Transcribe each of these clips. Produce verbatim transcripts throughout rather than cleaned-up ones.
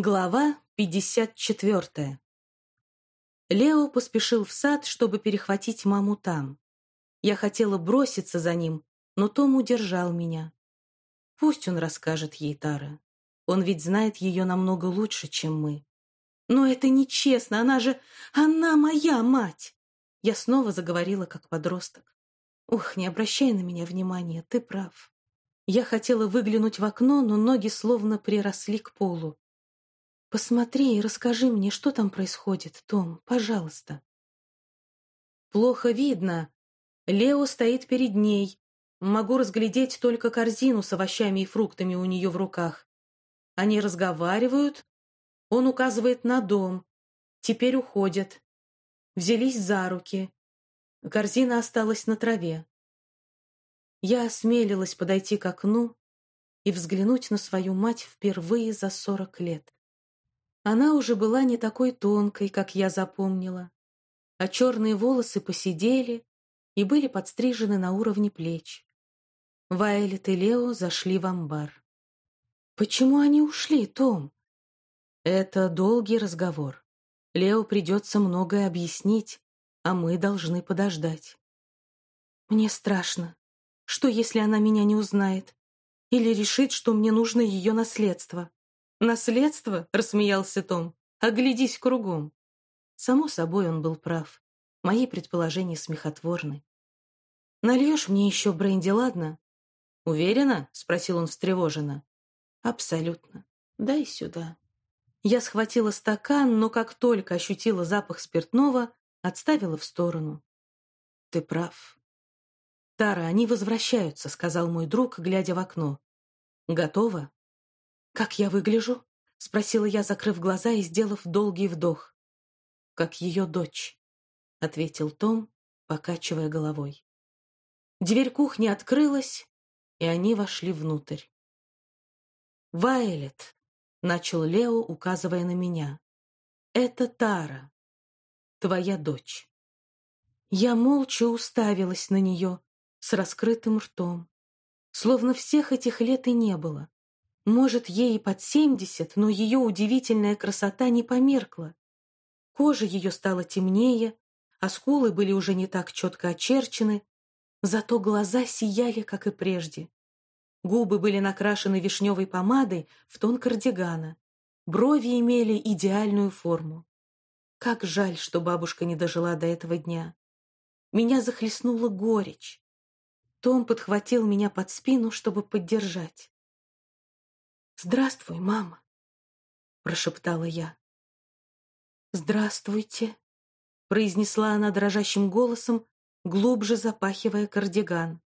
Глава пятьдесят четвертая. Лео поспешил в сад, чтобы перехватить маму там. Я хотела броситься за ним, но Том удержал меня. Пусть он расскажет ей, Тара. Он ведь знает ее намного лучше, чем мы. Но это нечестно, она же... Она моя мать! Я снова заговорила, как подросток. Ух, не обращай на меня внимания, ты прав. Я хотела выглянуть в окно, но ноги словно приросли к полу. «Посмотри и расскажи мне, что там происходит, Том, пожалуйста». Плохо видно. Лео стоит перед ней. Могу разглядеть только корзину с овощами и фруктами у нее в руках. Они разговаривают. Он указывает на дом. Теперь уходят. Взялись за руки. Корзина осталась на траве. Я осмелилась подойти к окну и взглянуть на свою мать впервые за сорок лет. Она уже была не такой тонкой, как я запомнила, а черные волосы поседели и были подстрижены на уровне плеч. Вайолет и Лео зашли в амбар. «Почему они ушли, Том?» «Это долгий разговор. Лео придется многое объяснить, а мы должны подождать». «Мне страшно. Что, если она меня не узнает? Или решит, что мне нужно ее наследство?» «Наследство?» — рассмеялся Том. «Оглядись кругом». Само собой, он был прав. Мои предположения смехотворны. «Нальешь мне еще бренди, ладно?» «Уверена?» — спросил он встревоженно. «Абсолютно. Дай сюда». Я схватила стакан, но как только ощутила запах спиртного, отставила в сторону. «Ты прав». «Тара, они возвращаются», — сказал мой друг, глядя в окно. «Готова?» «Как я выгляжу?» — спросила я, закрыв глаза и сделав долгий вдох. «Как ее дочь», — ответил Том, покачивая головой. Дверь кухни открылась, и они вошли внутрь. «Вайолет», — начал Лео, указывая на меня, — «это Тара, твоя дочь». Я молча уставилась на нее с раскрытым ртом, словно всех этих лет и не было. Может, ей и под семьдесят, но ее удивительная красота не померкла. Кожа ее стала темнее, а скулы были уже не так четко очерчены, зато глаза сияли, как и прежде. Губы были накрашены вишневой помадой в тон кардигана, брови имели идеальную форму. Как жаль, что бабушка не дожила до этого дня. Меня захлестнула горечь. Том подхватил меня под спину, чтобы поддержать. «Здравствуй, мама», — прошептала я. «Здравствуйте», — произнесла она дрожащим голосом, глубже запахивая кардиган.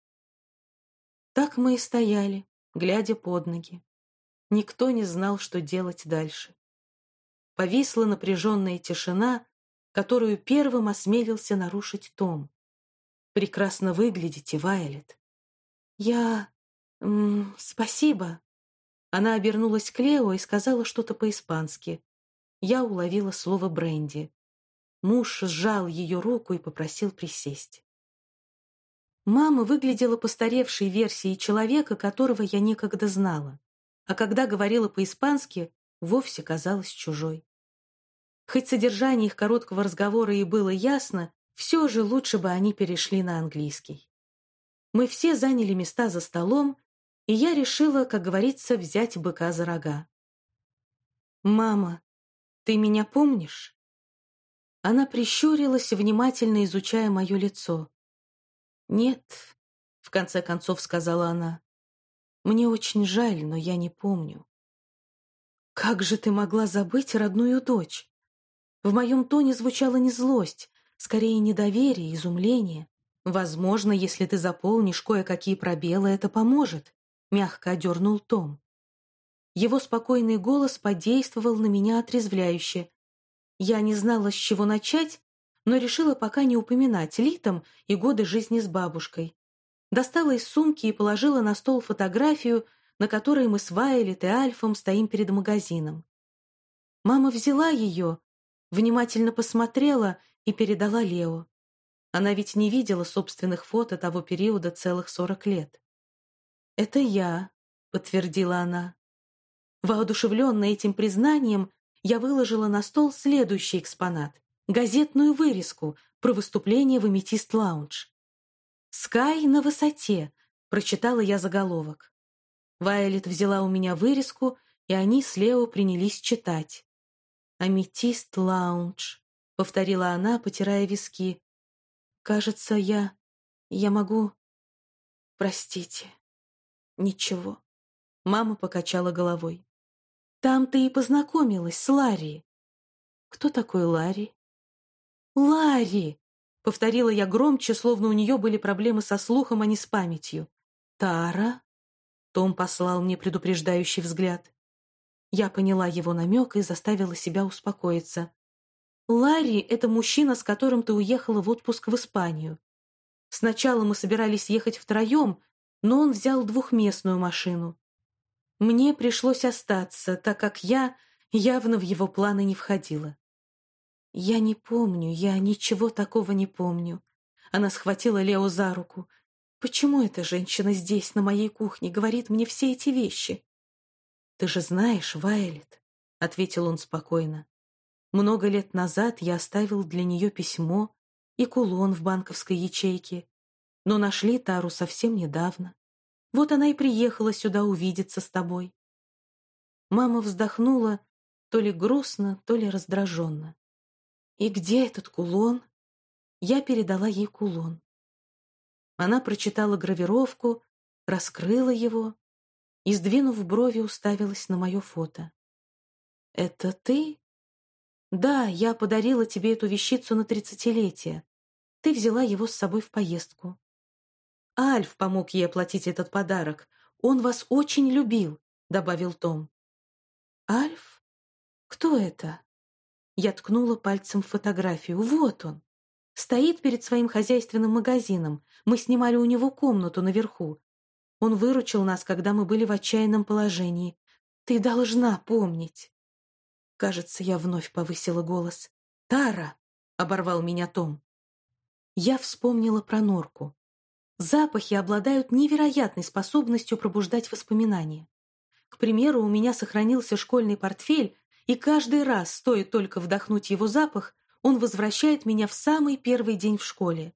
Так мы и стояли, глядя под ноги. Никто не знал, что делать дальше. Повисла напряженная тишина, которую первым осмелился нарушить Том. «Прекрасно выглядите, Вайолет». «Я... М, спасибо». Она обернулась к Лео и сказала что-то по-испански. Я уловила слово бренди. Муж сжал ее руку и попросил присесть. Мама выглядела постаревшей версией человека, которого я некогда знала, а когда говорила по-испански, вовсе казалась чужой. Хоть содержание их короткого разговора и было ясно, все же лучше бы они перешли на английский. Мы все заняли места за столом, и я решила, как говорится, взять быка за рога. «Мама, ты меня помнишь?» Она прищурилась, внимательно изучая мое лицо. «Нет», — в конце концов сказала она, — «мне очень жаль, но я не помню». «Как же ты могла забыть родную дочь?» В моем тоне звучала не злость, скорее недоверие, изумление. «Возможно, если ты заполнишь кое-какие пробелы, это поможет», — мягко одернул Том. Его спокойный голос подействовал на меня отрезвляюще. Я не знала, с чего начать, но решила пока не упоминать Литом и годы жизни с бабушкой. Достала из сумки и положила на стол фотографию, на которой мы с Вайолет и Альфом стоим перед магазином. Мама взяла ее, внимательно посмотрела и передала Лео. Она ведь не видела собственных фото того периода целых сорок лет. «Это я», — подтвердила она. Воодушевленная этим признанием, я выложила на стол следующий экспонат — газетную вырезку про выступление в Аметист Лаунж. «Скай на высоте», — прочитала я заголовок. Вайолет взяла у меня вырезку, и они с Лео принялись читать. «Аметист Лаунж», — повторила она, потирая виски. «Кажется, я... я могу... Простите. Ничего». Мама покачала головой. «Там ты и познакомилась с Ларри». «Кто такой Ларри?» «Ларри!» — повторила я громче, словно у нее были проблемы со слухом, а не с памятью. «Тара?» — Том послал мне предупреждающий взгляд. Я поняла его намек и заставила себя успокоиться. «Ларри — это мужчина, с которым ты уехала в отпуск в Испанию. Сначала мы собирались ехать втроем, но он взял двухместную машину. Мне пришлось остаться, так как я явно в его планы не входила». «Я не помню, я ничего такого не помню». Она схватила Лео за руку. «Почему эта женщина здесь, на моей кухне, говорит мне все эти вещи?» «Ты же знаешь, Вайолет», — ответил он спокойно. «Много лет назад я оставил для нее письмо и кулон в банковской ячейке, но нашли Тару совсем недавно. Вот она и приехала сюда увидеться с тобой». Мама вздохнула то ли грустно, то ли раздраженно. «И где этот кулон?» Я передала ей кулон. Она прочитала гравировку, раскрыла его и, сдвинув брови, уставилась на мое фото. «Это ты?» «Да, я подарила тебе эту вещицу на тридцатилетие. Ты взяла его с собой в поездку». «Альф помог ей оплатить этот подарок. Он вас очень любил», — добавил Том. «Альф? Кто это?» Я ткнула пальцем в фотографию. «Вот он. Стоит перед своим хозяйственным магазином. Мы снимали у него комнату наверху. Он выручил нас, когда мы были в отчаянном положении. Ты должна помнить». Кажется, я вновь повысила голос. «Тара!» — оборвал меня Том. Я вспомнила про норку. Запахи обладают невероятной способностью пробуждать воспоминания. К примеру, у меня сохранился школьный портфель, и каждый раз, стоит только вдохнуть его запах, он возвращает меня в самый первый день в школе.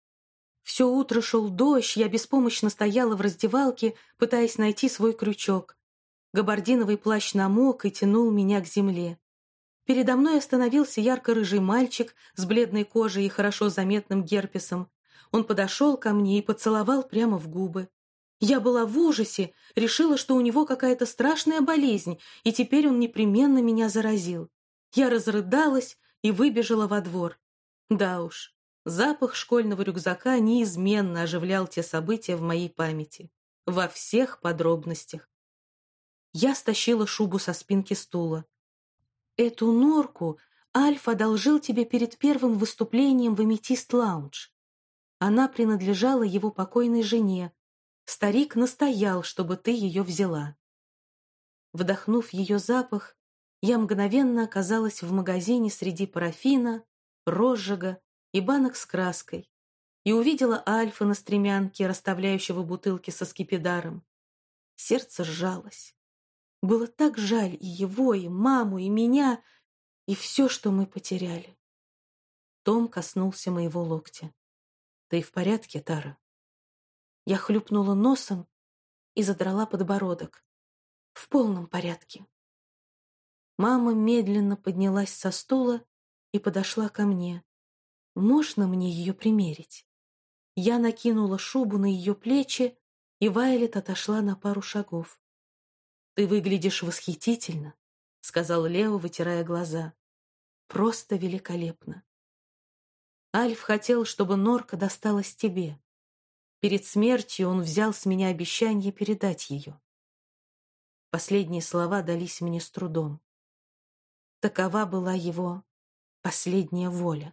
Все утро шел дождь, я беспомощно стояла в раздевалке, пытаясь найти свой крючок. Габардиновый плащ намок и тянул меня к земле. Передо мной остановился ярко-рыжий мальчик с бледной кожей и хорошо заметным герпесом. Он подошел ко мне и поцеловал прямо в губы. Я была в ужасе, решила, что у него какая-то страшная болезнь, и теперь он непременно меня заразил. Я разрыдалась и выбежала во двор. Да уж, запах школьного рюкзака неизменно оживлял те события в моей памяти. Во всех подробностях. Я стащила шубу со спинки стула. «Эту норку Альф одолжил тебе перед первым выступлением в Аметист Лаунж. Она принадлежала его покойной жене. Старик настоял, чтобы ты ее взяла». Вдохнув ее запах, я мгновенно оказалась в магазине среди парафина, розжига и банок с краской и увидела Альфа на стремянке, расставляющего бутылки со скипидаром. Сердце сжалось. Было так жаль и его, и маму, и меня, и все, что мы потеряли. Том коснулся моего локтя. «Ты в порядке, Тара?» Я хлюпнула носом и задрала подбородок. «В полном порядке». Мама медленно поднялась со стула и подошла ко мне. «Можно мне ее примерить?» Я накинула шубу на ее плечи, и Вайолет отошла на пару шагов. «Ты выглядишь восхитительно», — сказал Лео, вытирая глаза. «Просто великолепно. Альф хотел, чтобы норка досталась тебе. Перед смертью он взял с меня обещание передать ее». Последние слова дались мне с трудом. Такова была его последняя воля.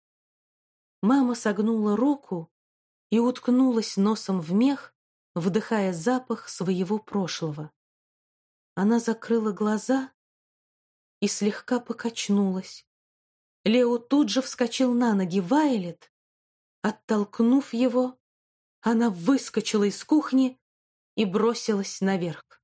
Мама согнула руку и уткнулась носом в мех, вдыхая запах своего прошлого. Она закрыла глаза и слегка покачнулась. Лео тут же вскочил на ноги. Вайолет, оттолкнув его, она выскочила из кухни и бросилась наверх.